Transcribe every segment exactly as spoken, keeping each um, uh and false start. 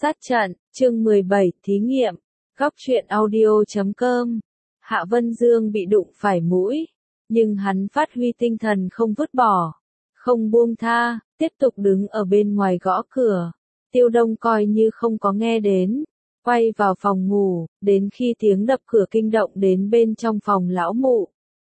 Sát trận, chương mười bảy, thí nghiệm, góc truyện audio chấm com. Hạ Vân Dương bị đụng phải mũi, nhưng hắn phát huy tinh thần không vứt bỏ, không buông tha, tiếp tục đứng ở bên ngoài gõ cửa. Tiêu Đông coi như không có nghe đến, quay vào phòng ngủ, đến khi tiếng đập cửa kinh động đến bên trong phòng lão mụ.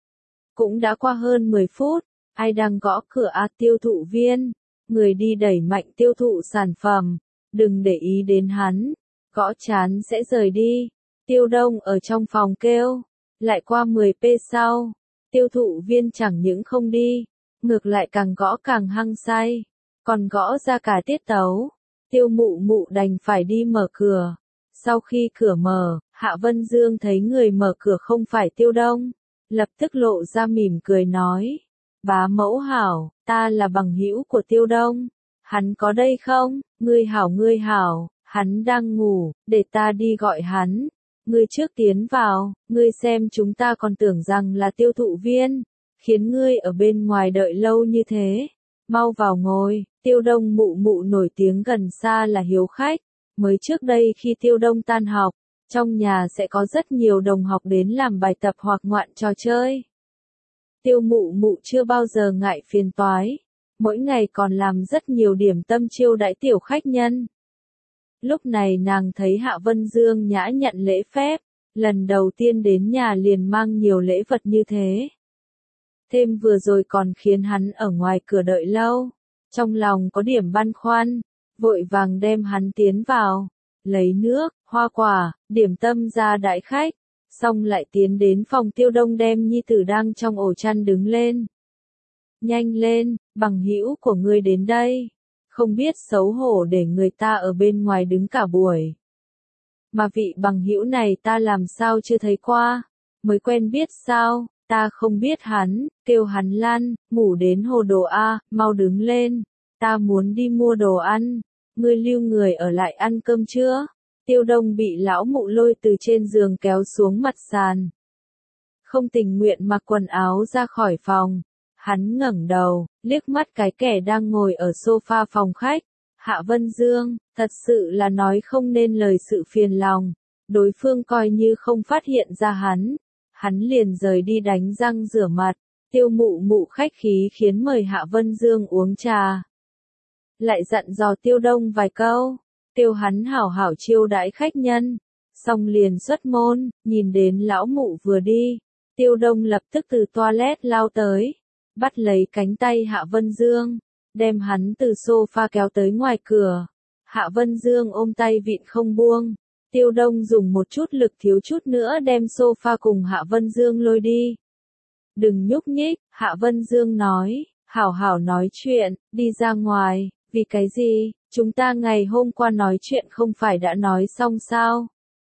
Cũng đã qua hơn mười phút, ai đang gõ cửa à? Tiêu thụ viên, người đi đẩy mạnh tiêu thụ sản phẩm, đừng để ý đến hắn, gõ chán sẽ rời đi. Tiêu Đông ở trong phòng kêu, lại qua mười phút sau, tiêu thụ viên chẳng những không đi, ngược lại càng gõ càng hăng say, còn gõ ra cả tiết tấu. Tiêu mụ mụ đành phải đi mở cửa. Sau khi cửa mở, Hạ Vân Dương thấy người mở cửa không phải Tiêu Đông, lập tức lộ ra mỉm cười nói, bá mẫu hảo, ta là bằng hữu của Tiêu Đông, hắn có đây không? Ngươi hảo ngươi hảo, hắn đang ngủ, để ta đi gọi hắn, ngươi trước tiến vào, ngươi xem chúng ta còn tưởng rằng là tiêu thụ viên, khiến ngươi ở bên ngoài đợi lâu như thế, mau vào ngồi. Tiêu Đông mụ mụ nổi tiếng gần xa là hiếu khách, mới trước đây khi Tiêu Đông tan học, trong nhà sẽ có rất nhiều đồng học đến làm bài tập hoặc ngoạn trò chơi. Tiêu mụ mụ chưa bao giờ ngại phiền toái, mỗi ngày còn làm rất nhiều điểm tâm chiêu đãi tiểu khách nhân. Lúc này nàng thấy Hạ Vân Dương nhã nhận lễ phép, lần đầu tiên đến nhà liền mang nhiều lễ vật như thế. Thêm vừa rồi còn khiến hắn ở ngoài cửa đợi lâu, trong lòng có điểm băn khoăn, vội vàng đem hắn tiến vào, lấy nước, hoa quả, điểm tâm ra đãi khách, xong lại tiến đến phòng Tiêu Đông đem nhi tử đang trong ổ chăn đứng lên. Nhanh lên, bằng hữu của ngươi đến đây, không biết xấu hổ để người ta ở bên ngoài đứng cả buổi. Mà vị bằng hữu này ta làm sao chưa thấy qua, mới quen biết sao, ta không biết hắn, kêu hắn Lan, ngủ đến hồ đồ a, mau đứng lên, ta muốn đi mua đồ ăn, ngươi lưu người ở lại ăn cơm chưa? Tiêu Đông bị lão mụ lôi từ trên giường kéo xuống mặt sàn. Không tình nguyện mặc quần áo ra khỏi phòng. Hắn ngẩng đầu, liếc mắt cái kẻ đang ngồi ở sofa phòng khách. Hạ Vân Dương, thật sự là nói không nên lời sự phiền lòng. Đối phương coi như không phát hiện ra hắn. Hắn liền rời đi đánh răng rửa mặt. Tiêu mụ mụ khách khí khiến mời Hạ Vân Dương uống trà. Lại dặn dò Tiêu Đông vài câu. Tiêu hắn hảo hảo chiêu đãi khách nhân. Xong liền xuất môn, nhìn đến lão mụ vừa đi. Tiêu Đông lập tức từ toilet lao tới. Bắt lấy cánh tay Hạ Vân Dương, đem hắn từ sofa kéo tới ngoài cửa. Hạ Vân Dương ôm tay vịn không buông. Tiêu Đông dùng một chút lực thiếu chút nữa đem sofa cùng Hạ Vân Dương lôi đi. Đừng nhúc nhích, Hạ Vân Dương nói, hảo hảo nói chuyện, đi ra ngoài, vì cái gì, chúng ta ngày hôm qua nói chuyện không phải đã nói xong sao?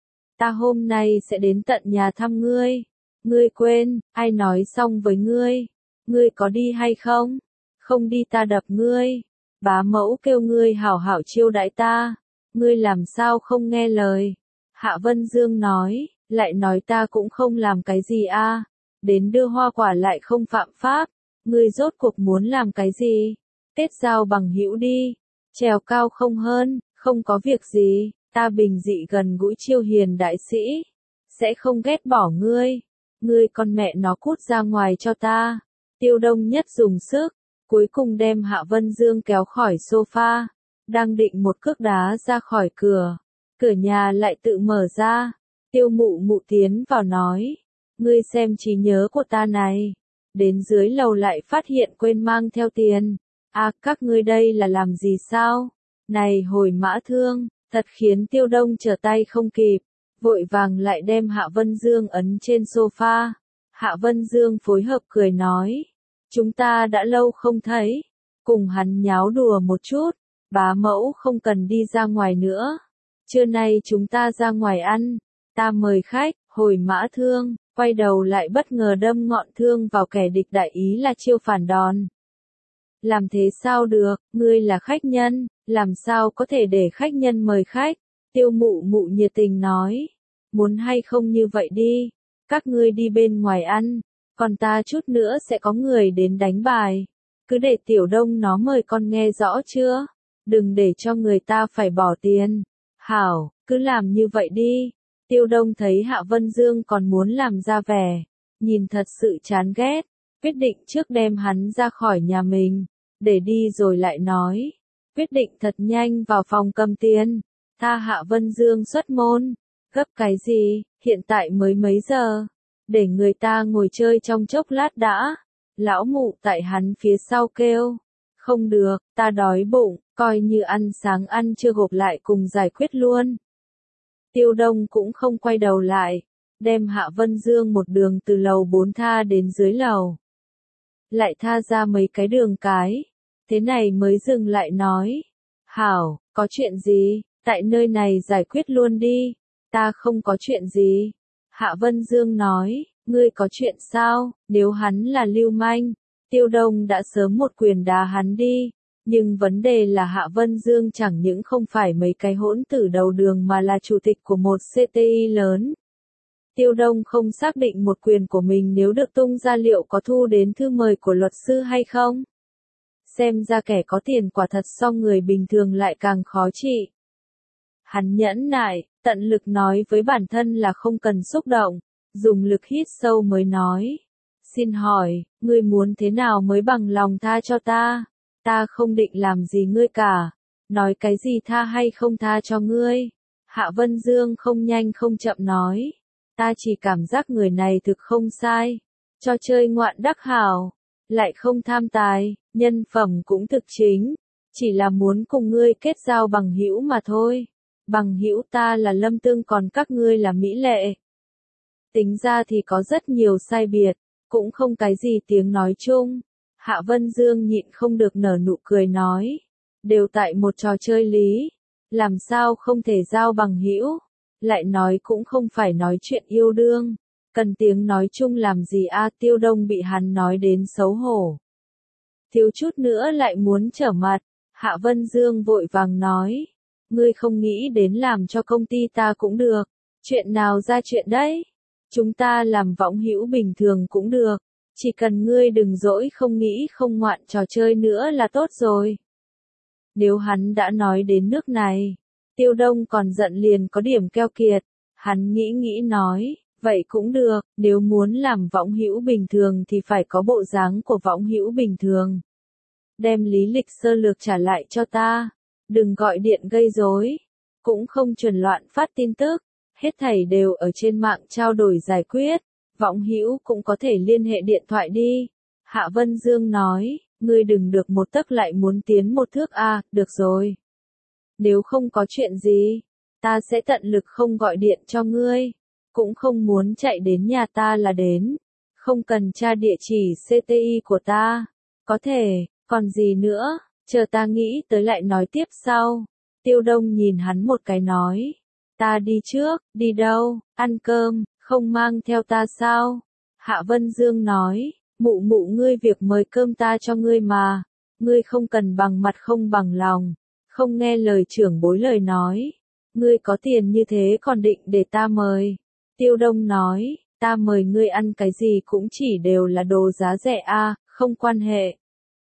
Ta hôm nay sẽ đến tận nhà thăm ngươi. Ngươi quên, ai nói xong với ngươi? Ngươi có đi hay không? Không đi ta đập ngươi. Bá mẫu kêu ngươi hảo hảo chiêu đãi ta. Ngươi làm sao không nghe lời? Hạ Vân Dương nói, lại nói ta cũng không làm cái gì a, đến đưa hoa quả lại không phạm pháp. Ngươi rốt cuộc muốn làm cái gì? Kết giao bằng hữu đi. Trèo cao không hơn, không có việc gì. Ta bình dị gần gũi chiêu hiền đại sĩ. Sẽ không ghét bỏ ngươi. Ngươi con mẹ nó cút ra ngoài cho ta. Tiêu Đông nhất dùng sức, cuối cùng đem Hạ Vân Dương kéo khỏi sofa, đang định một cước đá ra khỏi cửa, cửa nhà lại tự mở ra. Tiêu mụ mụ tiến vào nói, ngươi xem trí nhớ của ta này, đến dưới lầu lại phát hiện quên mang theo tiền. À, các ngươi đây là làm gì sao? Này hồi mã thương, thật khiến Tiêu Đông trở tay không kịp, vội vàng lại đem Hạ Vân Dương ấn trên sofa. Hạ Vân Dương phối hợp cười nói, chúng ta đã lâu không thấy, cùng hắn nháo đùa một chút, bá mẫu không cần đi ra ngoài nữa, trưa nay chúng ta ra ngoài ăn, ta mời khách. Hồi mã thương, quay đầu lại bất ngờ đâm ngọn thương vào kẻ địch đại ý là chiêu phản đòn. Làm thế sao được, ngươi là khách nhân, làm sao có thể để khách nhân mời khách? Tiêu mụ mụ nhiệt tình nói, muốn hay không như vậy đi. Các ngươi đi bên ngoài ăn, còn ta chút nữa sẽ có người đến đánh bài. Cứ để Tiểu Đông nó mời con nghe rõ chưa? Đừng để cho người ta phải bỏ tiền. Hảo, cứ làm như vậy đi. Tiêu Đông thấy Hạ Vân Dương còn muốn làm ra vẻ, nhìn thật sự chán ghét, quyết định trước đem hắn ra khỏi nhà mình, để đi rồi lại nói. Quyết định thật nhanh vào phòng cầm tiền, tha Hạ Vân Dương xuất môn. Gấp cái gì, hiện tại mới mấy giờ, để người ta ngồi chơi trong chốc lát đã. Lão mụ tại hắn phía sau kêu, không được, ta đói bụng, coi như ăn sáng ăn chưa gộp lại cùng giải quyết luôn. Tiêu Đông cũng không quay đầu lại, đem Hạ Vân Dương một đường từ lầu bốn tha đến dưới lầu. Lại tha ra mấy cái đường cái, thế này mới dừng lại nói. Hảo, có chuyện gì, tại nơi này giải quyết luôn đi, ta không có chuyện gì. Hạ Vân Dương nói, ngươi có chuyện sao, nếu hắn là lưu manh, Tiêu Đông đã sớm một quyền đá hắn đi. Nhưng vấn đề là Hạ Vân Dương chẳng những không phải mấy cái hỗn tử đầu đường mà là chủ tịch của một xê tê i lớn. Tiêu Đông không xác định một quyền của mình nếu được tung ra liệu có thu đến thư mời của luật sư hay không. Xem ra kẻ có tiền quả thật so người bình thường lại càng khó trị. Hắn nhẫn nại, tận lực nói với bản thân là không cần xúc động, dùng lực hít sâu mới nói. Xin hỏi, ngươi muốn thế nào mới bằng lòng tha cho ta? Ta không định làm gì ngươi cả. Nói cái gì tha hay không tha cho ngươi? Hạ Vân Dương không nhanh không chậm nói. Ta chỉ cảm giác người này thực không sai. Cho chơi ngoạn đắc hảo. Lại không tham tài, nhân phẩm cũng thực chính. Chỉ là muốn cùng ngươi kết giao bằng hữu mà thôi. Bằng hữu ta là Lâm Tương còn các ngươi là Mỹ Lệ. Tính ra thì có rất nhiều sai biệt, cũng không cái gì tiếng nói chung. Hạ Vân Dương nhịn không được nở nụ cười nói. Đều tại một trò chơi lý. Làm sao không thể giao bằng hữu? Lại nói cũng không phải nói chuyện yêu đương. Cần tiếng nói chung làm gì a? Tiêu Đông bị hắn nói đến xấu hổ. Thiếu chút nữa lại muốn trở mặt. Hạ Vân Dương vội vàng nói. Ngươi không nghĩ đến làm cho công ty ta cũng được. Chuyện nào ra chuyện đấy? Chúng ta làm võng hữu bình thường cũng được. Chỉ cần ngươi đừng dỗi không nghĩ không ngoạn trò chơi nữa là tốt rồi. Nếu hắn đã nói đến nước này, Tiêu Đông còn giận liền có điểm keo kiệt. Hắn nghĩ nghĩ nói, vậy cũng được, nếu muốn làm võng hữu bình thường thì phải có bộ dáng của võng hữu bình thường. Đem lý lịch sơ lược trả lại cho ta, đừng gọi điện gây rối, cũng không truyền loạn phát tin tức, hết thảy đều ở trên mạng trao đổi giải quyết. Võng hữu cũng có thể liên hệ điện thoại đi. Hạ Vân Dương nói, ngươi đừng được một tấc lại muốn tiến một thước a, à, được rồi. Nếu không có chuyện gì, ta sẽ tận lực không gọi điện cho ngươi. Cũng không muốn chạy đến nhà ta là đến. Không cần tra địa chỉ xê tê i của ta. Có thể, còn gì nữa, chờ ta nghĩ tới lại nói tiếp sau. Tiêu Đông nhìn hắn một cái nói. Ta đi trước, đi đâu, ăn cơm. Không mang theo ta sao? Hạ Vân Dương nói, mụ mụ ngươi việc mời cơm ta cho ngươi mà, ngươi không cần bằng mặt không bằng lòng, không nghe lời trưởng bối lời nói, ngươi có tiền như thế còn định để ta mời. Tiêu Đông nói, ta mời ngươi ăn cái gì cũng chỉ đều là đồ giá rẻ a, không quan hệ.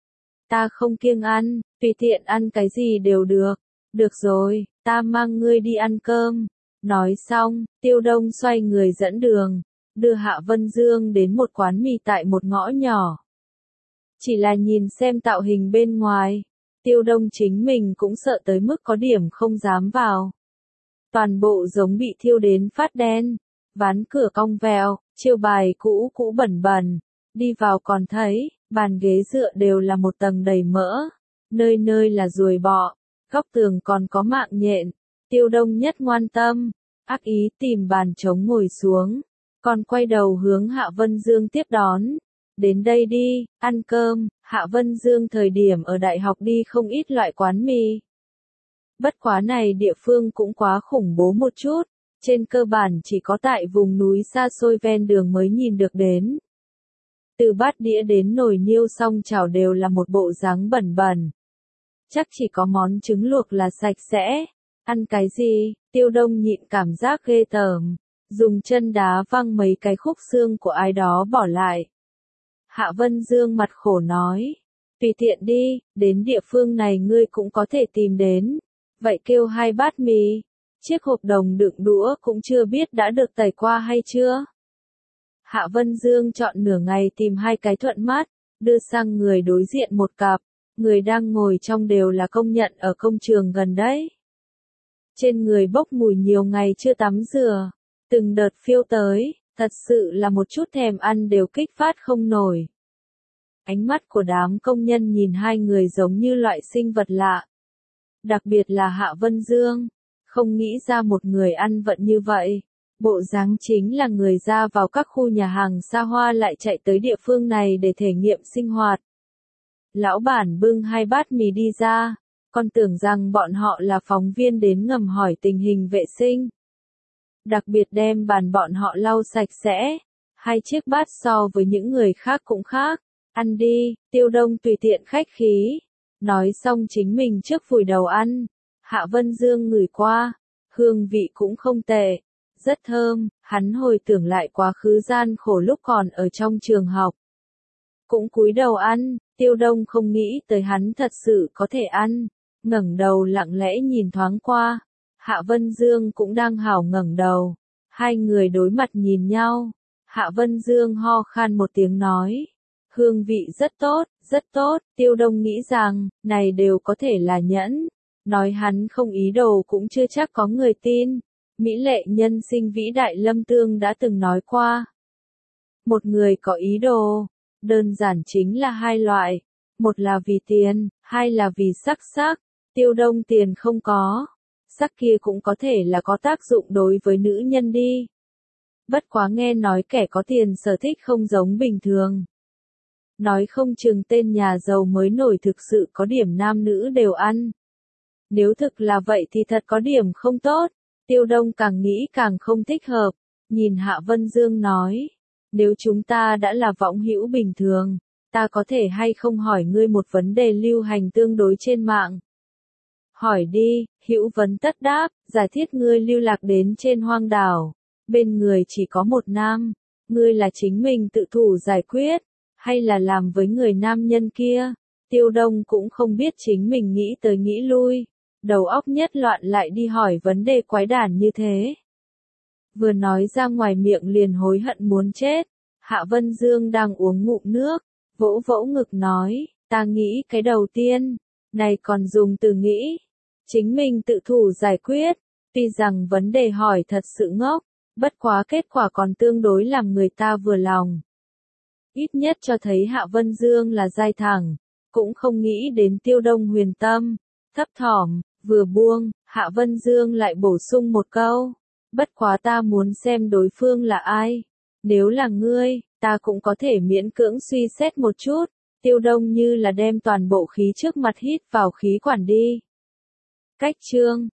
Ta không kiêng ăn, tùy tiện ăn cái gì đều được. Được rồi, ta mang ngươi đi ăn cơm. Nói xong, Tiêu Đông xoay người dẫn đường, đưa Hạ Vân Dương đến một quán mì tại một ngõ nhỏ. Chỉ là nhìn xem tạo hình bên ngoài, Tiêu Đông chính mình cũng sợ tới mức có điểm không dám vào. Toàn bộ giống bị thiêu đến phát đen, ván cửa cong vẹo, chiêu bài cũ cũ bẩn bẩn, đi vào còn thấy, bàn ghế dựa đều là một tầng đầy mỡ, nơi nơi là ruồi bọ, góc tường còn có mạng nhện. Tiêu Đông nhất ngoan tâm, ác ý tìm bàn trống ngồi xuống, còn quay đầu hướng Hạ Vân Dương tiếp đón. Đến đây đi, ăn cơm. Hạ Vân Dương thời điểm ở đại học đi không ít loại quán mì. Bất quá này địa phương cũng quá khủng bố một chút, trên cơ bản chỉ có tại vùng núi xa xôi ven đường mới nhìn được đến. Từ bát đĩa đến nồi niêu song chảo đều là một bộ dáng bẩn bẩn. Chắc chỉ có món trứng luộc là sạch sẽ. Ăn cái gì? Tiêu Đông nhịn cảm giác ghê tởm, dùng chân đá văng mấy cái khúc xương của ai đó bỏ lại. Hạ Vân Dương mặt khổ nói, tùy tiện đi, đến địa phương này ngươi cũng có thể tìm đến. Vậy kêu hai bát mì, Chiếc hộp đồng đựng đũa cũng chưa biết đã được tẩy qua hay chưa. Hạ Vân Dương chọn nửa ngày tìm hai cái thuận mắt, đưa sang người đối diện một cặp, người đang ngồi trong đều là công nhận ở công trường gần đấy. Trên người bốc mùi nhiều ngày chưa tắm rửa, từng đợt phiêu tới, thật sự là một chút thèm ăn đều kích phát không nổi. Ánh mắt của đám công nhân nhìn hai người giống như loại sinh vật lạ. Đặc biệt là Hạ Vân Dương, không nghĩ ra một người ăn vận như vậy. Bộ dáng chính là người ra vào các khu nhà hàng xa hoa lại chạy tới địa phương này để thể nghiệm sinh hoạt. Lão bản bưng hai bát mì đi ra, còn tưởng rằng bọn họ là phóng viên đến ngầm hỏi tình hình vệ sinh. Đặc biệt đem bàn bọn họ lau sạch sẽ, hai chiếc bát so với những người khác cũng khác. Ăn đi, Tiêu Đông tùy tiện khách khí. Nói xong chính mình trước vùi đầu ăn. Hạ Vân Dương ngửi qua, hương vị cũng không tệ, rất thơm. Hắn hồi tưởng lại quá khứ gian khổ lúc còn ở trong trường học. Cũng cúi đầu ăn, Tiêu Đông không nghĩ tới hắn thật sự có thể ăn. Ngẩng đầu lặng lẽ nhìn thoáng qua. Hạ Vân Dương cũng đang hào ngẩng đầu. Hai người đối mặt nhìn nhau. Hạ Vân Dương ho khan một tiếng nói. Hương vị rất tốt, rất tốt. Tiêu Đông nghĩ rằng, này đều có thể là nhẫn. Nói hắn không ý đồ cũng chưa chắc có người tin. Mỹ lệ nhân sinh vĩ đại Lâm Tương đã từng nói qua. Một người có ý đồ, đơn giản chính là hai loại. Một là vì tiền, hai là vì sắc sắc. Tiêu Đông tiền không có. Sắc kia cũng có thể là có tác dụng đối với nữ nhân đi. Bất quá nghe nói kẻ có tiền sở thích không giống bình thường. Nói không chừng tên nhà giàu mới nổi thực sự có điểm nam nữ đều ăn. Nếu thực là vậy thì thật có điểm không tốt. Tiêu Đông càng nghĩ càng không thích hợp. Nhìn Hạ Vân Dương nói. Nếu chúng ta đã là võng hữu bình thường, ta có thể hay không hỏi ngươi một vấn đề lưu hành tương đối trên mạng. Hỏi đi, hữu vấn tất đáp, giải thiết ngươi lưu lạc đến trên hoang đảo. Bên người chỉ có một nam. Ngươi là chính mình tự thủ giải quyết, hay là làm với người nam nhân kia. Tiêu Đông cũng không biết chính mình nghĩ tới nghĩ lui. Đầu óc nhất loạn lại đi hỏi vấn đề quái đản như thế. Vừa nói ra ngoài miệng liền hối hận muốn chết. Hạ Vân Dương đang uống ngụm nước, vỗ vỗ ngực nói, ta nghĩ cái đầu tiên, này còn dùng từ nghĩ. Chính mình tự thủ giải quyết, tuy rằng vấn đề hỏi thật sự ngốc, bất quá kết quả còn tương đối làm người ta vừa lòng. Ít nhất cho thấy Hạ Vân Dương là dai thẳng, cũng không nghĩ đến Tiêu Đông huyền tâm, thấp thỏm, vừa buông, Hạ Vân Dương lại bổ sung một câu, bất quá ta muốn xem đối phương là ai, nếu là ngươi, ta cũng có thể miễn cưỡng suy xét một chút. Tiêu Đông như là đem toàn bộ khí trước mặt hít vào khí quản đi. Cách chương